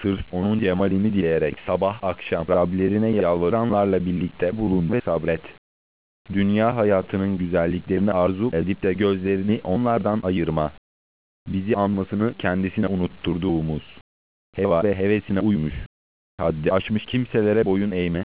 Sırf onun cemalini dileyerek sabah akşam Rablerine yalvaranlarla birlikte bulun ve sabret. Dünya hayatının güzelliklerini arzu edip de gözlerini onlardan ayırma. Bizi anmasını kendisine unutturduğumuz, heva ve hevesine uymuş, haddi aşmış kimselere boyun eğme,